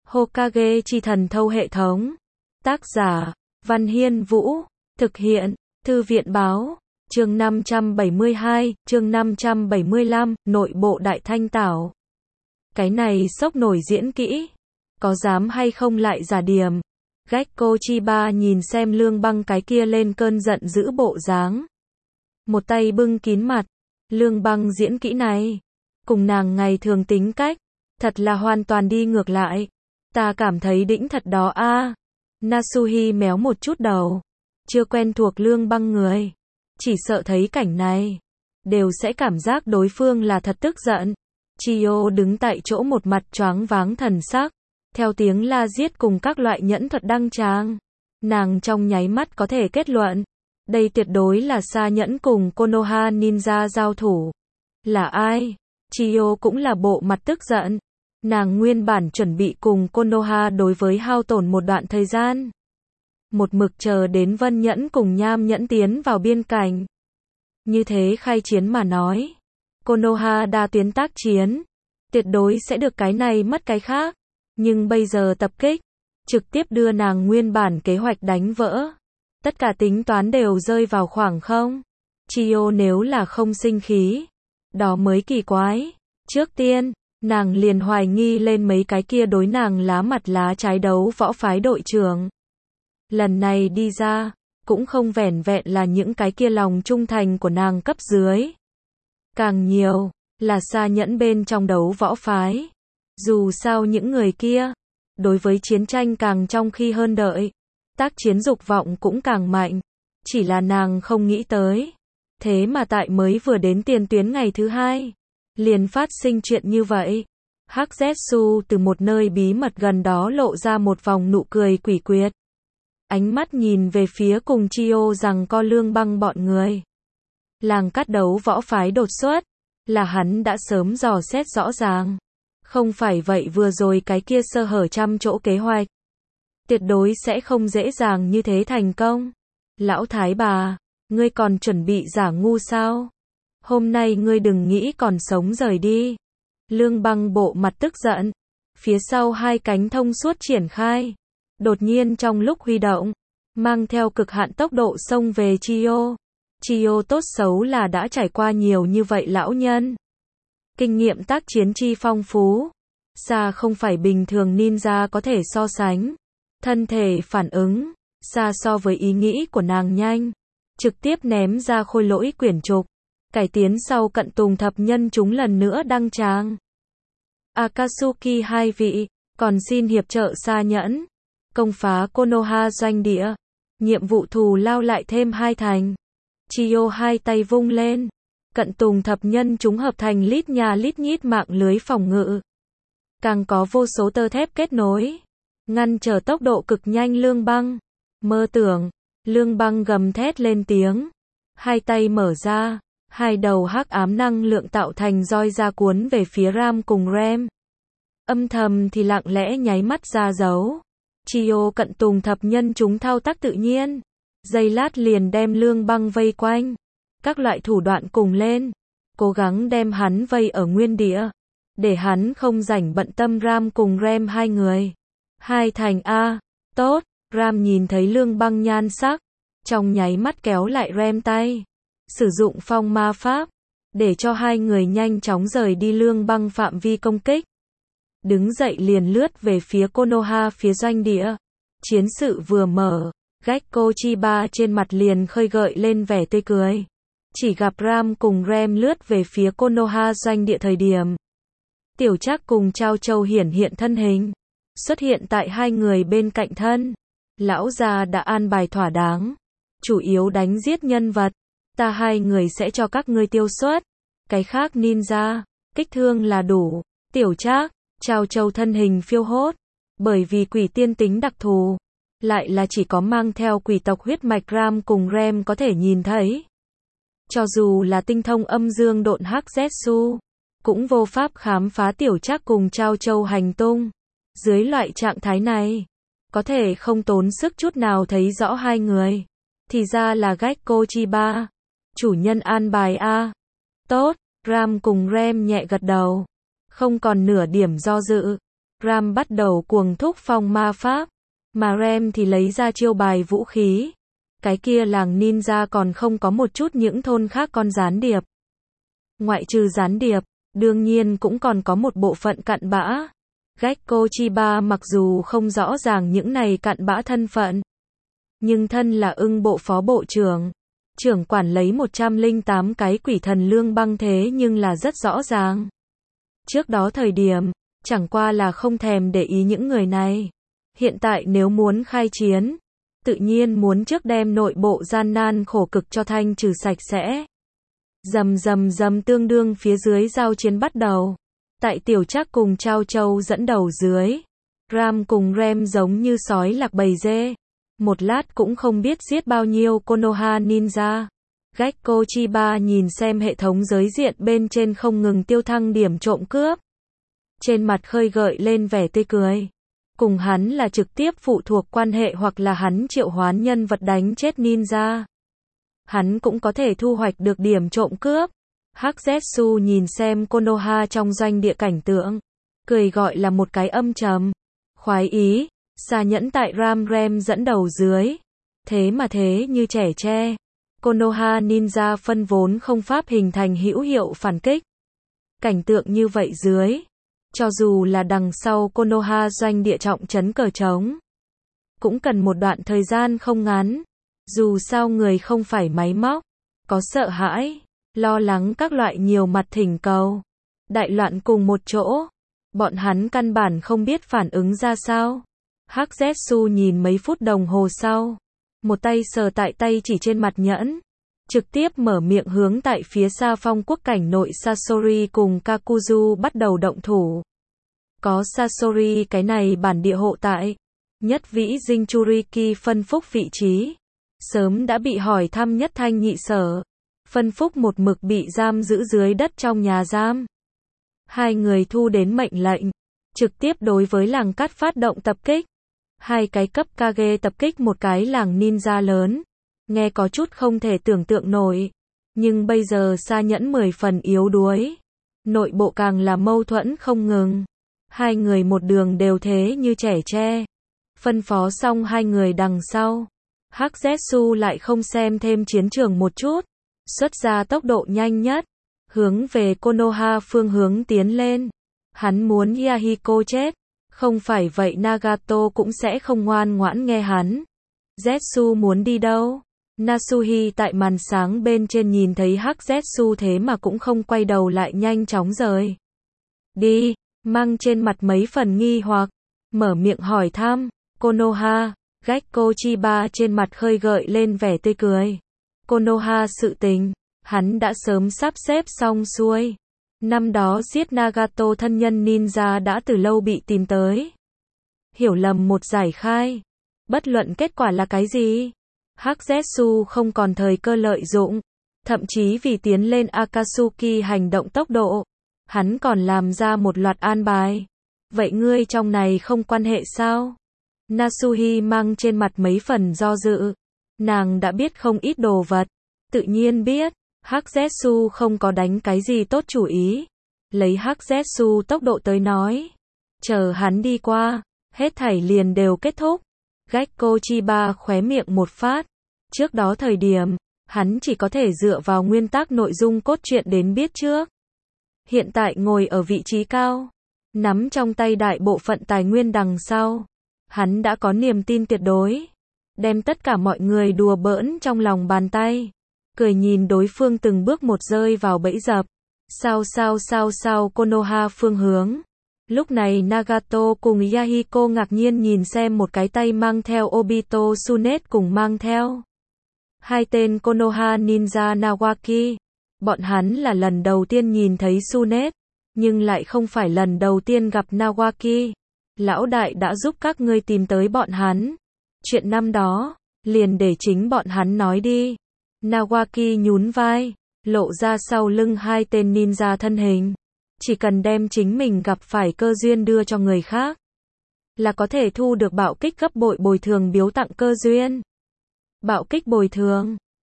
Hokage chi thần thâu hệ thống. Tác giả, Văn Hiên Vũ. Thực hiện, Thư viện Báo. Chương 572, chương 575, nội bộ Đại Thanh Tảo. Cái này sốc nổi diễn kỹ. Có dám hay không lại giả điềm. Gekko Chiba nhìn xem Lương Băng cái kia lên cơn giận dữ bộ dáng. Một tay bưng kín mặt. Lương Băng diễn kỹ này, cùng nàng ngày thường tính cách, thật là hoàn toàn đi ngược lại. Ta cảm thấy đĩnh thật đó a. Nasuhi méo một chút đầu. Chưa quen thuộc Lương Băng người, chỉ sợ thấy cảnh này, đều sẽ cảm giác đối phương là thật tức giận. Chiyo đứng tại chỗ một mặt choáng váng thần sắc, theo tiếng la giết cùng các loại nhẫn thuật đăng tràng. Nàng trong nháy mắt có thể kết luận, đây tuyệt đối là Sa Nhẫn cùng Konoha Ninja giao thủ. Là ai? Chiyo cũng là bộ mặt tức giận. Nàng nguyên bản chuẩn bị cùng Konoha đối với hao tổn một đoạn thời gian. Một mực chờ đến Vân Nhẫn cùng Nham Nhẫn tiến vào biên cảnh. Như thế khai chiến mà nói, Konoha đa tuyến tác chiến, tuyệt đối sẽ được cái này mất cái khác. Nhưng bây giờ tập kích, trực tiếp đưa nàng nguyên bản kế hoạch đánh vỡ. Tất cả tính toán đều rơi vào khoảng không. Chiyo nếu là không sinh khí, đó mới kỳ quái. Trước tiên, nàng liền hoài nghi lên mấy cái kia đối nàng lá mặt lá trái đấu võ phái đội trưởng. Lần này đi ra, cũng không vẻn vẹn là những cái kia lòng trung thành của nàng cấp dưới. Càng nhiều, là Sa Nhẫn bên trong đấu võ phái. Dù sao những người kia, đối với chiến tranh càng trong khi hơn đợi. Tác chiến dục vọng cũng càng mạnh. Chỉ là nàng không nghĩ tới. Thế mà tại mới vừa đến tiền tuyến ngày thứ hai, liền phát sinh chuyện như vậy. Hắc Zetsu từ một nơi bí mật gần đó lộ ra một vòng nụ cười quỷ quyệt. Ánh mắt nhìn về phía cùng Chiyo rằng co Lương Băng bọn người. Làng cắt đấu võ phái đột xuất, là hắn đã sớm dò xét rõ ràng. Không phải vậy vừa rồi cái kia sơ hở trăm chỗ kế hoạch, tuyệt đối sẽ không dễ dàng như thế thành công. Lão thái bà, ngươi còn chuẩn bị giả ngu sao? Hôm nay ngươi đừng nghĩ còn sống rời đi. Lương Băng bộ mặt tức giận. Phía sau hai cánh thông suốt triển khai. Đột nhiên trong lúc huy động, mang theo cực hạn tốc độ xông về Chiyo. Chiyo tốt xấu là đã trải qua nhiều như vậy lão nhân. Kinh nghiệm tác chiến chi phong phú. Xa không phải bình thường ninja có thể so sánh. Thân thể phản ứng, xa so với ý nghĩ của nàng nhanh. Trực tiếp ném ra khôi lỗi quyển trục. Cải tiến sau cận tùng thập nhân chúng lần nữa đăng tràng. Akatsuki hai vị, còn xin hiệp trợ Sa Nhẫn. Công phá Konoha doanh địa. Nhiệm vụ thù lao lại thêm 2 thành. Chiyo hai tay vung lên. Cận tùng thập nhân chúng hợp thành lít nhà lít nhít mạng lưới phòng ngự. Càng có vô số tơ thép kết nối. Ngăn trở tốc độ cực nhanh Lương Băng. Mơ tưởng, Lương Băng gầm thét lên tiếng. Hai tay mở ra. Hai đầu hắc ám năng lượng tạo thành roi ra cuốn về phía Ram cùng Rem. Âm thầm thì lặng lẽ nháy mắt ra dấu. Chiyo cận tùng thập nhân chúng thao tác tự nhiên. Giây lát liền đem Lương Băng vây quanh. Các loại thủ đoạn cùng lên. Cố gắng đem hắn vây ở nguyên địa. Để hắn không rảnh bận tâm Ram cùng Rem hai người. Hai thành A. Tốt. Ram nhìn thấy Lương Băng nhan sắc. Trong nháy mắt kéo lại Rem tay. Sử dụng phong ma pháp. Để cho hai người nhanh chóng rời đi Lương Băng phạm vi công kích. Đứng dậy liền lướt về phía Konoha phía doanh địa. Chiến sự vừa mở. Gekko Chiba trên mặt liền khơi gợi lên vẻ tươi cười. Chỉ gặp Ram cùng Rem lướt về phía Konoha doanh địa thời điểm. Tiểu Trác cùng Chao Châu hiển hiện thân hình. Xuất hiện tại hai người bên cạnh thân. Lão già đã an bài thỏa đáng. Chủ yếu đánh giết nhân vật. Ta hai người sẽ cho các ngươi tiêu suất. Cái khác ninja, kích thương là đủ. Tiểu Trác, Chao Châu thân hình phiêu hốt. Bởi vì quỷ tiên tính đặc thù. Lại là chỉ có mang theo quỷ tộc huyết mạch Ram cùng Rem có thể nhìn thấy. Cho dù là tinh thông âm dương độn hắc Zetsu, cũng vô pháp khám phá Tiểu Trác cùng Chao Châu hành tung. Dưới loại trạng thái này, có thể không tốn sức chút nào thấy rõ hai người. Thì ra là Gekko Chiba. Chủ nhân an bài A. Tốt, Ram cùng Rem nhẹ gật đầu. Không còn nửa điểm do dự. Ram bắt đầu cuồng thúc phong ma pháp, mà Rem thì lấy ra chiêu bài vũ khí. Cái kia làng ninja còn không có một chút những thôn khác con gián điệp. Ngoại trừ gián điệp, đương nhiên cũng còn có một bộ phận cặn bã. Gekko Chiba mặc dù không rõ ràng những này cặn bã thân phận, nhưng thân là ưng bộ phó bộ trưởng, trưởng quản lấy 108 cái quỷ thần lương băng thế nhưng là rất rõ ràng. Trước đó thời điểm, chẳng qua là không thèm để ý những người này. Hiện tại nếu muốn khai chiến, tự nhiên muốn trước đem nội bộ gian nan khổ cực cho thanh trừ sạch sẽ. Rầm rầm rầm tương đương phía dưới giao chiến bắt đầu. Tại Tiểu Trác cùng Trao Châu dẫn đầu dưới, Ram cùng Rem giống như sói lạc bầy dê. Một lát cũng không biết giết bao nhiêu Konoha ninja. Gekko Chiba nhìn xem hệ thống giới diện bên trên không ngừng tiêu thăng điểm trộm cướp. Trên mặt khơi gợi lên vẻ tươi cười. Cùng hắn là trực tiếp phụ thuộc quan hệ hoặc là hắn triệu hoán nhân vật đánh chết ninja. Hắn cũng có thể thu hoạch được điểm trộm cướp. Hắc Zetsu nhìn xem Konoha trong doanh địa cảnh tượng, cười gọi là một cái âm trầm. Khoái ý, Xà Nhẫn tại Ram Rem dẫn đầu dưới. Thế mà thế như trẻ tre. Konoha ninja phân vốn không pháp hình thành hữu hiệu phản kích. Cảnh tượng như vậy dưới, cho dù là đằng sau Konoha doanh địa trọng trấn cờ trống, cũng cần một đoạn thời gian không ngắn. Dù sao người không phải máy móc, có sợ hãi, lo lắng các loại nhiều mặt thỉnh cầu. Đại loạn cùng một chỗ, bọn hắn căn bản không biết phản ứng ra sao. Hắc Zetsu nhìn mấy phút đồng hồ sau, một tay sờ tại tay chỉ trên mặt nhẫn, trực tiếp mở miệng hướng tại phía xa phong quốc cảnh nội Sasori cùng Kakuzu bắt đầu động thủ. Có Sasori cái này bản địa hộ tại, nhất vĩ Jinchuriki phân phúc vị trí, sớm đã bị hỏi thăm nhất thanh nhị sở. Phân phúc một mực bị giam giữ dưới đất trong nhà giam. Hai người thu đến mệnh lệnh, trực tiếp đối với làng cát phát động tập kích. Hai cái cấp Kage tập kích một cái làng ninja lớn. Nghe có chút không thể tưởng tượng nổi. Nhưng bây giờ Sa Nhẫn 10 phần yếu đuối. Nội bộ càng là mâu thuẫn không ngừng. Hai người một đường đều thế như trẻ tre. Phân phó xong hai người đằng sau. Hắc Zetsu lại không xem thêm chiến trường một chút. Xuất ra tốc độ nhanh nhất. Hướng về Konoha phương hướng tiến lên. Hắn muốn Yahiko chết. Không phải vậy Nagato cũng sẽ không ngoan ngoãn nghe hắn. Zetsu muốn đi đâu? Nasuhi tại màn sáng bên trên nhìn thấy Hắc Zetsu thế mà cũng không quay đầu lại nhanh chóng rời. Đi, mang trên mặt mấy phần nghi hoặc, mở miệng hỏi thăm, Konoha, Gekko Chiba trên mặt khơi gợi lên vẻ tươi cười. Konoha sự tình, hắn đã sớm sắp xếp xong xuôi. Năm đó giết Nagato thân nhân ninja đã từ lâu bị tìm tới. Hiểu lầm một giải khai. Bất luận kết quả là cái gì. Hắc Zetsu không còn thời cơ lợi dụng. Thậm chí vì tiến lên Akatsuki hành động tốc độ. Hắn còn làm ra một loạt an bài. Vậy ngươi trong này không quan hệ sao? Nasuhi mang trên mặt mấy phần do dự. Nàng đã biết không ít đồ vật. Tự nhiên biết. Hắc Zetsu không có đánh cái gì tốt chủ ý. Lấy Hắc Zetsu tốc độ tới nói. Chờ hắn đi qua, hết thảy liền đều kết thúc. Gekko Chiba khóe miệng một phát. Trước đó thời điểm, hắn chỉ có thể dựa vào nguyên tắc nội dung cốt truyện đến biết trước. Hiện tại ngồi ở vị trí cao, nắm trong tay đại bộ phận tài nguyên đằng sau. Hắn đã có niềm tin tuyệt đối. Đem tất cả mọi người đùa bỡn trong lòng bàn tay. Cười nhìn đối phương từng bước một rơi vào bẫy dập. Sao Konoha phương hướng. Lúc này Nagato cùng Yahiko ngạc nhiên nhìn xem một cái tay mang theo Obito Tsunet cùng mang theo hai tên Konoha ninja Nawaki. Bọn hắn là lần đầu tiên nhìn thấy Tsunet, nhưng lại không phải lần đầu tiên gặp Nawaki. Lão đại đã giúp các ngươi tìm tới bọn hắn. Chuyện năm đó, liền để chính bọn hắn nói đi. Nawaki nhún vai, lộ ra sau lưng hai tên ninja thân hình. Chỉ cần đem chính mình gặp phải cơ duyên đưa cho người khác, là có thể thu được bạo kích gấp bội bồi thường biếu tặng cơ duyên. Bạo kích bồi thường,